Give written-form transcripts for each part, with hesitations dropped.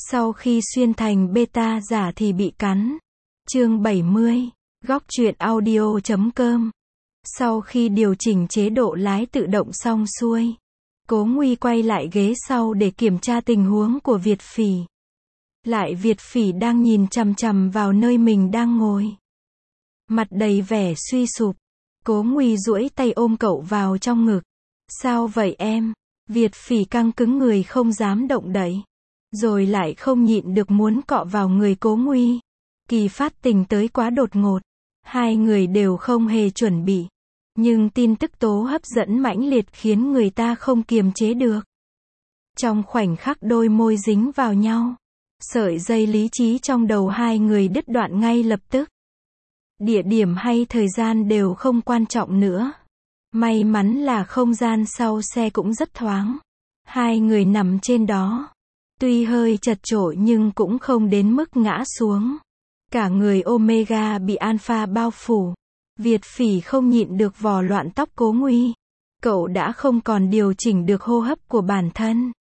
Sau khi xuyên thành beta giả thì bị cắn. Chương 70. Góc truyện audio.com. Sau khi điều chỉnh chế độ lái tự động xong xuôi, Cố Nguy quay lại ghế sau để kiểm tra tình huống của Việt Phỉ. Lại Việt Phỉ đang nhìn chằm chằm vào nơi mình đang ngồi, mặt đầy vẻ suy sụp. Cố Nguy duỗi tay ôm cậu vào trong ngực. Sao vậy em? Việt Phỉ căng cứng người không dám động đậy, rồi lại không nhịn được muốn cọ vào người Cố Nguy. Kỳ phát tình tới quá đột ngột, hai người đều không hề chuẩn bị, nhưng tin tức tố hấp dẫn mãnh liệt khiến người ta không kiềm chế được. Trong khoảnh khắc đôi môi dính vào nhau, sợi dây lý trí trong đầu hai người đứt đoạn ngay lập tức. Địa điểm hay thời gian đều không quan trọng nữa. May mắn là không gian sau xe cũng rất thoáng. Hai người nằm trên đó, tuy hơi chật chội nhưng cũng không đến mức ngã xuống. Cả người Omega bị alpha bao phủ. Việt Phỉ không nhịn được vò loạn tóc Cố Nguy. Cậu đã không còn điều chỉnh được hô hấp của bản thân.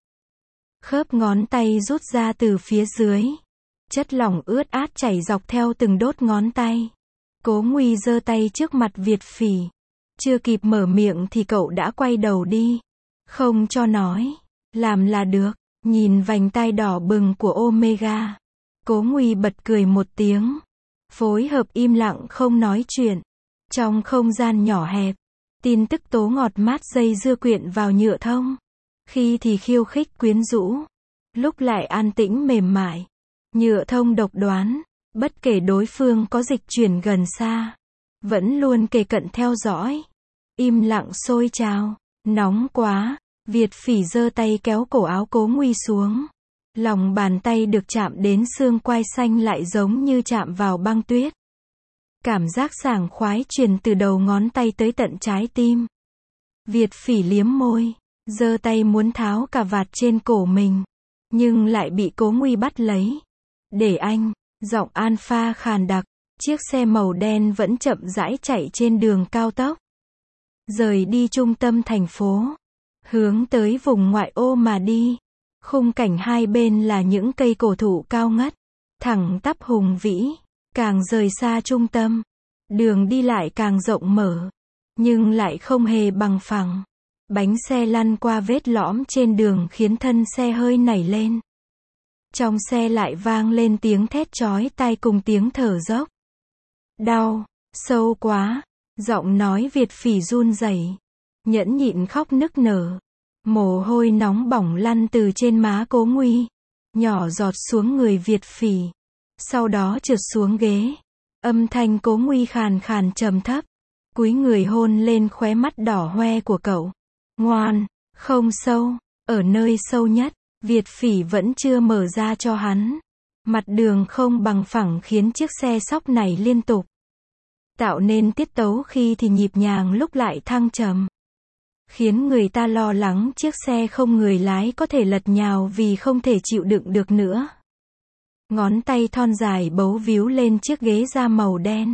Khớp ngón tay rút ra từ phía dưới. Chất lỏng ướt át chảy dọc theo từng đốt ngón tay. Cố Nguy giơ tay trước mặt Việt Phỉ. Chưa kịp mở miệng thì cậu đã quay đầu đi. Không cho nói. Làm là được. Nhìn vành tai đỏ bừng của Omega, Cố Nguy bật cười một tiếng. Phối hợp im lặng không nói chuyện. Trong không gian nhỏ hẹp, tin tức tố ngọt mát dây dưa quyện vào nhựa thông. Khi thì khiêu khích quyến rũ, lúc lại an tĩnh mềm mại. Nhựa thông độc đoán, bất kể đối phương có dịch chuyển gần xa, vẫn luôn kề cận theo dõi. Im lặng sôi trào. Nóng quá. Việt Phỉ giơ tay kéo cổ áo Cố Nguy xuống. Lòng bàn tay được chạm đến xương quai xanh lại giống như chạm vào băng tuyết. Cảm giác sảng khoái truyền từ đầu ngón tay tới tận trái tim. Việt Phỉ liếm môi, giơ tay muốn tháo cà vạt trên cổ mình, nhưng lại bị Cố Nguy bắt lấy. Để anh, giọng alpha khàn đặc. Chiếc xe màu đen vẫn chậm rãi chạy trên đường cao tốc, rời đi trung tâm thành phố, hướng tới vùng ngoại ô mà đi. Khung cảnh hai bên là những cây cổ thụ cao ngất, thẳng tắp hùng vĩ. Càng rời xa trung tâm, đường đi lại càng rộng mở, nhưng lại không hề bằng phẳng. Bánh xe lăn qua vết lõm trên đường khiến thân xe hơi nảy lên. Trong xe lại vang lên tiếng thét chói tai cùng tiếng thở dốc. Đau, sâu quá. Giọng nói Việt Phỉ run rẩy, nhẫn nhịn khóc nức nở. Mồ hôi nóng bỏng lăn từ trên má Cố Nguy, nhỏ giọt xuống người Việt Phỉ, sau đó trượt xuống ghế. Âm thanh Cố Nguy khàn khàn trầm thấp, cúi người hôn lên khóe mắt đỏ hoe của cậu. Ngoan, không sâu. Ở nơi sâu nhất, Việt Phỉ vẫn chưa mở ra cho hắn. Mặt đường không bằng phẳng khiến chiếc xe xóc này liên tục, tạo nên tiết tấu khi thì nhịp nhàng lúc lại thăng trầm, khiến người ta lo lắng chiếc xe không người lái có thể lật nhào vì không thể chịu đựng được nữa. Ngón tay thon dài bấu víu lên chiếc ghế da màu đen.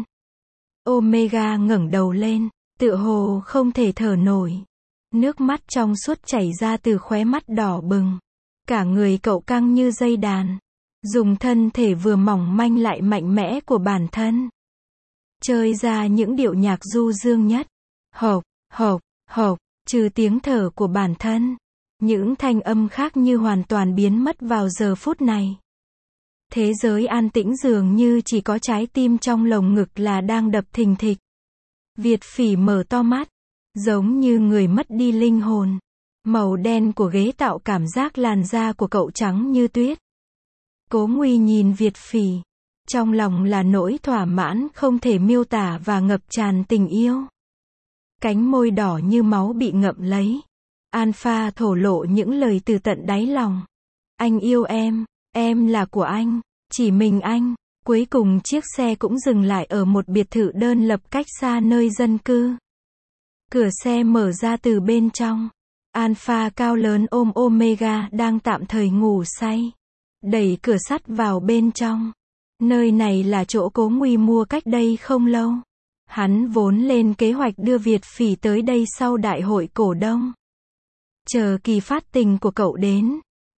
Omega ngẩng đầu lên, tựa hồ không thể thở nổi. Nước mắt trong suốt chảy ra từ khóe mắt đỏ bừng. Cả người cậu căng như dây đàn, dùng thân thể vừa mỏng manh lại mạnh mẽ của bản thân, chơi ra những điệu nhạc du dương nhất. Hộc, hộc, hộc. Trừ tiếng thở của bản thân, những thanh âm khác như hoàn toàn biến mất vào giờ phút này. Thế giới an tĩnh dường như chỉ có trái tim trong lồng ngực là đang đập thình thịch. Việt Phỉ mở to mắt, giống như người mất đi linh hồn. Màu đen của ghế tạo cảm giác làn da của cậu trắng như tuyết. Cố Nguy nhìn Việt Phỉ, trong lòng là nỗi thỏa mãn không thể miêu tả và ngập tràn tình yêu. Cánh môi đỏ như máu bị ngậm lấy. Alpha thổ lộ những lời từ tận đáy lòng. Anh yêu em là của anh, chỉ mình anh. Cuối cùng chiếc xe cũng dừng lại ở một biệt thự đơn lập cách xa nơi dân cư. Cửa xe mở ra từ bên trong. Alpha cao lớn ôm Omega đang tạm thời ngủ say, đẩy cửa sắt vào bên trong. Nơi này là chỗ Cố Nguy mua cách đây không lâu. Hắn vốn lên kế hoạch đưa Việt Phỉ tới đây sau đại hội cổ đông. Chờ kỳ phát tình của cậu đến,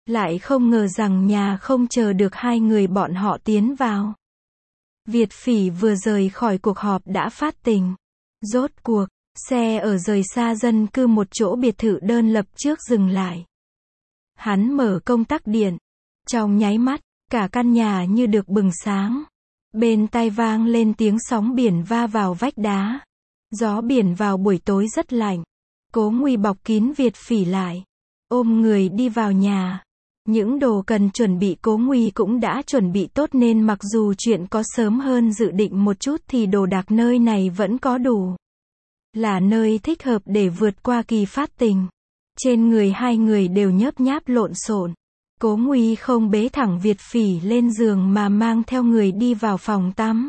Lại không ngờ rằng nhà không chờ được hai người bọn họ tiến vào. Việt Phỉ vừa rời khỏi cuộc họp đã phát tình. Rốt cuộc, xe ở rời xa dân cư một chỗ biệt thự đơn lập trước dừng lại. Hắn mở công tắc điện. Trong nháy mắt, cả căn nhà như được bừng sáng. Bên tai vang lên tiếng sóng biển va vào vách đá. Gió biển vào buổi tối rất lạnh. Cố Nguy bọc kín Việt Phỉ lại. Ôm người đi vào nhà. Những đồ cần chuẩn bị Cố Nguy cũng đã chuẩn bị tốt nên mặc dù chuyện có sớm hơn dự định một chút thì đồ đạc nơi này vẫn có đủ. Là nơi thích hợp để vượt qua kỳ phát tình. Trên người hai người đều nhớp nháp lộn xộn. Cố Nguy không bế thẳng Việt Phỉ lên giường mà mang theo người đi vào phòng tắm.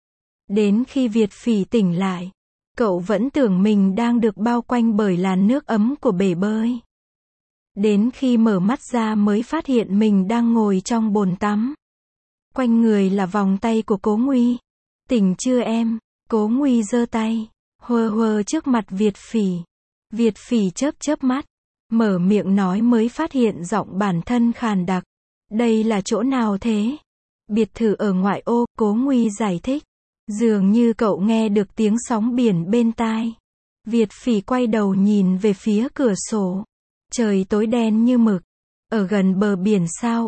Đến khi Việt Phỉ tỉnh lại, cậu vẫn tưởng mình đang được bao quanh bởi làn nước ấm của bể bơi. Đến khi mở mắt ra mới phát hiện mình đang ngồi trong bồn tắm. Quanh người là vòng tay của Cố Nguy. Tỉnh chưa em? Cố Nguy giơ tay, huơ huơ trước mặt Việt Phỉ. Việt Phỉ chớp chớp mắt, mở miệng nói mới phát hiện giọng bản thân khàn đặc. Đây là chỗ nào thế? Biệt thự ở ngoại ô, Cố Nguy giải thích. Dường như cậu nghe được tiếng sóng biển bên tai. Việt Phỉ quay đầu nhìn về phía cửa sổ. Trời tối đen như mực. Ở gần bờ biển sao?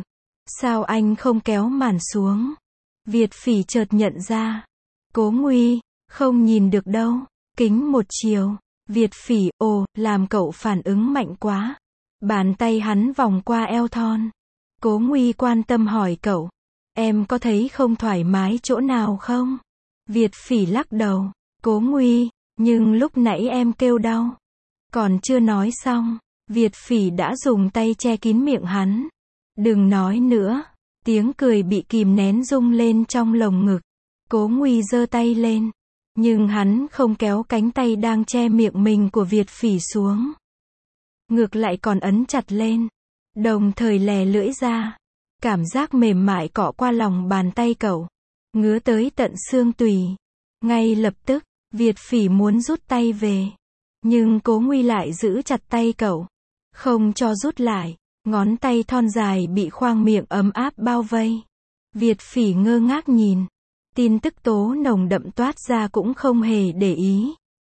Sao anh không kéo màn xuống? Việt Phỉ chợt nhận ra. Cố Nguy, không nhìn được đâu. Kính một chiều. Việt Phỉ, làm cậu phản ứng mạnh quá. Bàn tay hắn vòng qua eo thon. Cố Nguy quan tâm hỏi cậu. Em có thấy không thoải mái chỗ nào không? Việt Phỉ lắc đầu. Cố Nguy, nhưng lúc nãy em kêu đau. Còn chưa nói xong, Việt Phỉ đã dùng tay che kín miệng hắn. Đừng nói nữa. Tiếng cười bị kìm nén rung lên trong lồng ngực. Cố Nguy giơ tay lên. Nhưng hắn không kéo cánh tay đang che miệng mình của Việt Phỉ xuống. Ngược lại còn ấn chặt lên. Đồng thời lè lưỡi ra. Cảm giác mềm mại cọ qua lòng bàn tay cậu. Ngứa tới tận xương tủy. Ngay lập tức, Việt Phỉ muốn rút tay về. Nhưng Cố Nguy lại giữ chặt tay cậu. Không cho rút lại. Ngón tay thon dài bị khoang miệng ấm áp bao vây. Việt Phỉ ngơ ngác nhìn. Tin tức tố nồng đậm toát ra cũng không hề để ý.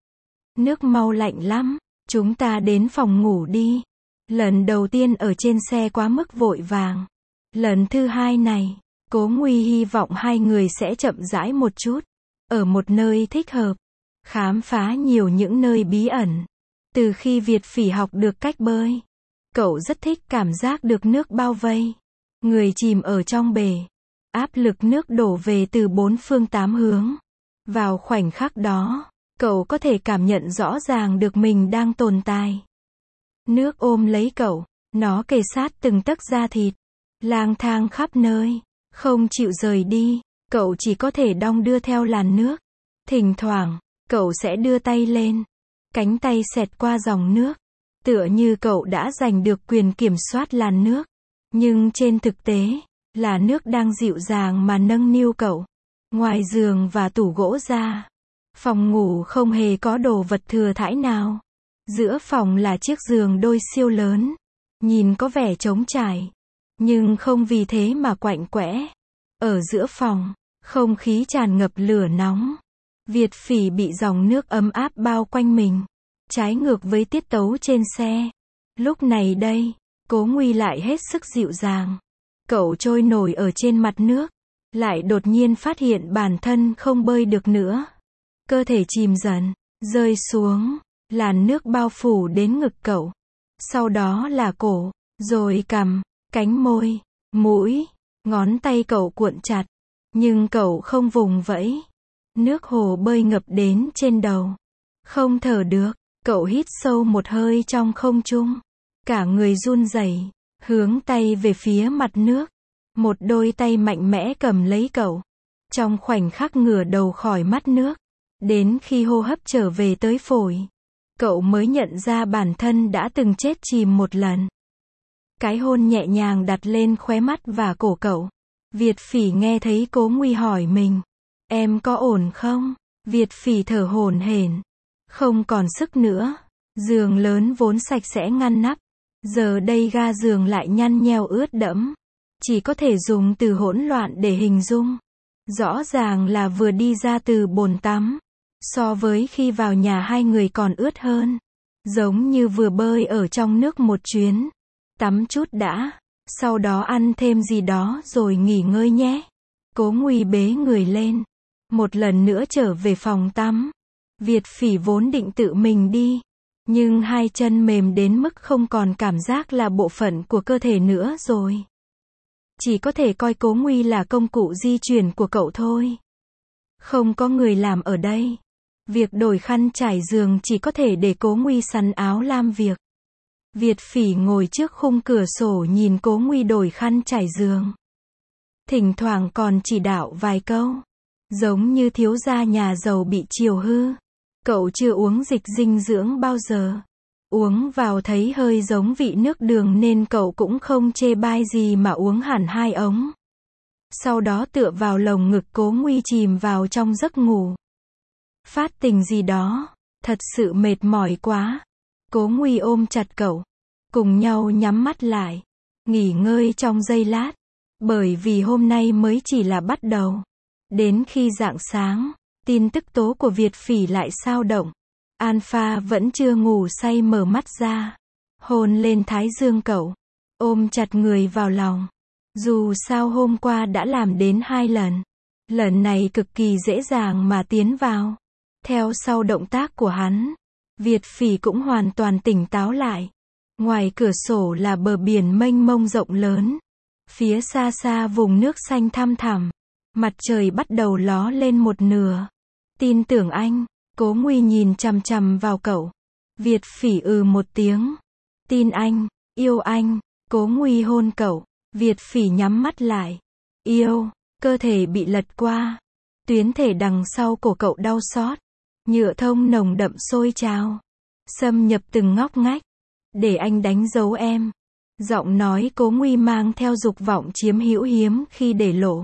Nước mau lạnh lắm. Chúng ta đến phòng ngủ đi. Lần đầu tiên ở trên xe quá mức vội vàng. Lần thứ hai này, Cố Nguy hy vọng hai người sẽ chậm rãi một chút. Ở một nơi thích hợp. Khám phá nhiều những nơi bí ẩn. Từ khi Việt Phỉ học được cách bơi, cậu rất thích cảm giác được nước bao vây. Người chìm ở trong bể. Áp lực nước đổ về từ bốn phương tám hướng. Vào khoảnh khắc đó, cậu có thể cảm nhận rõ ràng được mình đang tồn tại. Nước ôm lấy cậu, nó kề sát từng tấc da thịt. Lang thang khắp nơi, không chịu rời đi, cậu chỉ có thể đong đưa theo làn nước. Thỉnh thoảng, cậu sẽ đưa tay lên. Cánh tay xẹt qua dòng nước. Tựa như cậu đã giành được quyền kiểm soát làn nước. Nhưng trên thực tế, là nước đang dịu dàng mà nâng niu cậu. Ngoài giường và tủ gỗ ra, phòng ngủ không hề có đồ vật thừa thãi nào. Giữa phòng là chiếc giường đôi siêu lớn. Nhìn có vẻ trống trải. Nhưng không vì thế mà quạnh quẽ. Ở giữa phòng, không khí tràn ngập lửa nóng. Việt Phỉ bị dòng nước ấm áp bao quanh mình. Trái ngược với tiết tấu trên xe. Lúc này đây, Cố Nguy lại hết sức dịu dàng. Cậu trôi nổi ở trên mặt nước. Lại đột nhiên phát hiện bản thân không bơi được nữa. Cơ thể chìm dần, rơi xuống. Làn nước bao phủ đến ngực cậu. Sau đó là cổ, rồi cằm, cánh môi, mũi, ngón tay cậu cuộn chặt. Nhưng cậu không vùng vẫy. Nước hồ bơi ngập đến trên đầu. Không thở được, cậu hít sâu một hơi trong không trung. Cả người run rẩy, hướng tay về phía mặt nước. Một đôi tay mạnh mẽ cầm lấy cậu. Trong khoảnh khắc ngửa đầu khỏi mắt nước, đến khi hô hấp trở về tới phổi, cậu mới nhận ra bản thân đã từng chết chìm một lần. Cái hôn nhẹ nhàng đặt lên khóe mắt và cổ cậu. Việt Phỉ nghe thấy Cố Nguy hỏi mình. Em có ổn không? Việt Phỉ thở hổn hển. Không còn sức nữa. Giường lớn vốn sạch sẽ ngăn nắp. Giờ đây ga giường lại nhăn nheo ướt đẫm. Chỉ có thể dùng từ hỗn loạn để hình dung. Rõ ràng là vừa đi ra từ bồn tắm. So với khi vào nhà hai người còn ướt hơn. Giống như vừa bơi ở trong nước một chuyến. Tắm chút đã. Sau đó ăn thêm gì đó rồi nghỉ ngơi nhé. Cố Nguy bế người lên. Một lần nữa trở về phòng tắm. Việt Phỉ vốn định tự mình đi. Nhưng hai chân mềm đến mức không còn cảm giác là bộ phận của cơ thể nữa rồi. Chỉ có thể coi Cố Nguy là công cụ di chuyển của cậu thôi. Không có người làm ở đây. Việc đổi khăn trải giường chỉ có thể để Cố Nguy sắn áo lam việc. Việt Phỉ ngồi trước khung cửa sổ nhìn Cố Nguy đổi khăn trải giường. Thỉnh thoảng còn chỉ đạo vài câu. Giống như thiếu gia nhà giàu bị chiều hư. Cậu chưa uống dịch dinh dưỡng bao giờ. Uống vào thấy hơi giống vị nước đường nên cậu cũng không chê bai gì mà uống hẳn 2 ống. Sau đó tựa vào lồng ngực Cố Nguy chìm vào trong giấc ngủ. Phát tình gì đó, thật sự mệt mỏi quá. Cố Nguy ôm chặt cậu. Cùng nhau nhắm mắt lại. Nghỉ ngơi trong giây lát. Bởi vì hôm nay mới chỉ là bắt đầu. Đến khi rạng sáng, tin tức tố của Việt Phỉ lại sao động. Alpha vẫn chưa ngủ say mở mắt ra. Hôn lên thái dương cậu. Ôm chặt người vào lòng. Dù sao hôm qua đã làm đến 2 lần. Lần này cực kỳ dễ dàng mà tiến vào. Theo sau động tác của hắn, Việt Phỉ cũng hoàn toàn tỉnh táo lại. Ngoài cửa sổ là bờ biển mênh mông rộng lớn. Phía xa xa vùng nước xanh thăm thẳm. Mặt trời bắt đầu ló lên một nửa. Tin tưởng anh. Cố Nguy nhìn chằm chằm vào cậu. Việt Phỉ một tiếng. Tin anh, yêu anh. Cố Nguy hôn cậu. Việt Phỉ nhắm mắt lại. Yêu. Cơ thể bị lật qua. Tuyến thể đằng sau cổ cậu đau xót. Nhựa thông nồng đậm sôi trào. Xâm nhập từng ngóc ngách. Để anh đánh dấu em. Giọng nói Cố Nguy mang theo dục vọng chiếm hữu hiếm khi để lộ.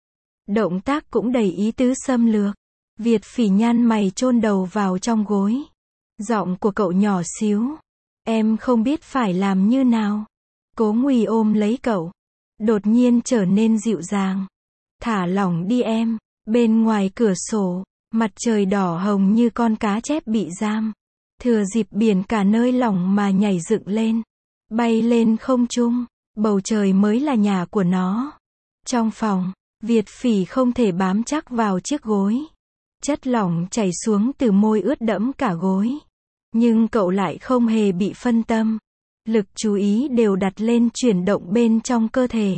Động tác cũng đầy ý tứ xâm lược. Việt Phỉ nhăn mày chôn đầu vào trong gối. Giọng của cậu nhỏ xíu. Em không biết phải làm như nào. Cố Nguy ôm lấy cậu. Đột nhiên trở nên dịu dàng. Thả lỏng đi em. Bên ngoài cửa sổ, mặt trời đỏ hồng như con cá chép bị giam. Thừa dịp biển cả nơi lỏng mà nhảy dựng lên. Bay lên không trung. Bầu trời mới là nhà của nó. Trong phòng, Việt Phỉ không thể bám chắc vào chiếc gối. Chất lỏng chảy xuống từ môi ướt đẫm cả gối. Nhưng cậu lại không hề bị phân tâm. Lực chú ý đều đặt lên chuyển động bên trong cơ thể.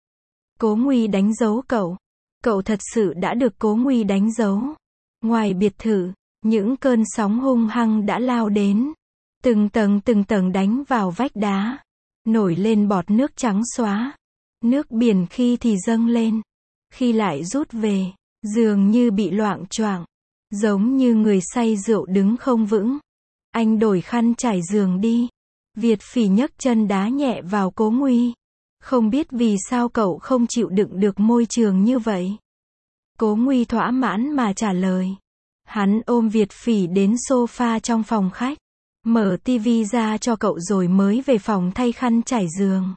Cố Nguy đánh dấu cậu. Cậu thật sự đã được Cố Nguy đánh dấu. Ngoài biệt thự, những cơn sóng hung hăng đã lao đến. Từng tầng đánh vào vách đá. Nổi lên bọt nước trắng xóa. Nước biển khi thì dâng lên. Khi lại rút về. Dường như bị loạng choạng. Giống như người say rượu đứng không vững. Anh đổi khăn trải giường đi. Việt Phỉ nhấc chân đá nhẹ vào Cố Nguy. Không biết vì sao cậu không chịu đựng được môi trường như vậy. Cố Nguy thỏa mãn mà trả lời. Hắn ôm Việt Phỉ đến sofa trong phòng khách. Mở tivi ra cho cậu rồi mới về phòng thay khăn trải giường.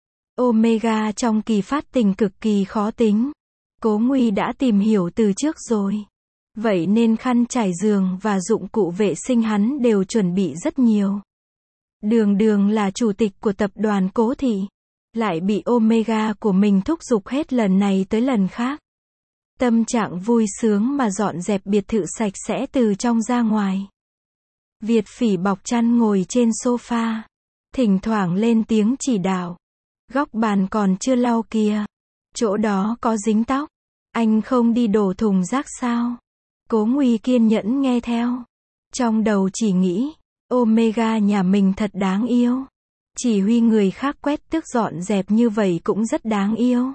Omega trong kỳ phát tình cực kỳ khó tính. Cố Nguy đã tìm hiểu từ trước rồi. Vậy nên khăn trải giường và dụng cụ vệ sinh hắn đều chuẩn bị rất nhiều. Đường là chủ tịch của tập đoàn Cố Thị. Lại bị Omega của mình thúc giục hết lần này tới lần khác. Tâm trạng vui sướng mà dọn dẹp biệt thự sạch sẽ từ trong ra ngoài. Việt Phỉ bọc chăn ngồi trên sofa. Thỉnh thoảng lên tiếng chỉ đạo. Góc bàn còn chưa lau kìa. Chỗ đó có dính tóc. Anh không đi đổ thùng rác sao? Cố Nguy kiên nhẫn nghe theo. Trong đầu chỉ nghĩ, Omega nhà mình thật đáng yêu. Chỉ huy người khác quét tước dọn dẹp như vậy cũng rất đáng yêu.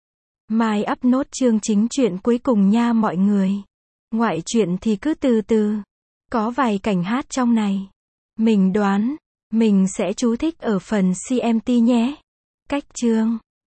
Mai up nốt chương chính truyện cuối cùng nha mọi người. Ngoại truyện thì cứ từ từ. Có vài cảnh hát trong này. Mình đoán, mình sẽ chú thích ở phần CMT nhé. Cách chương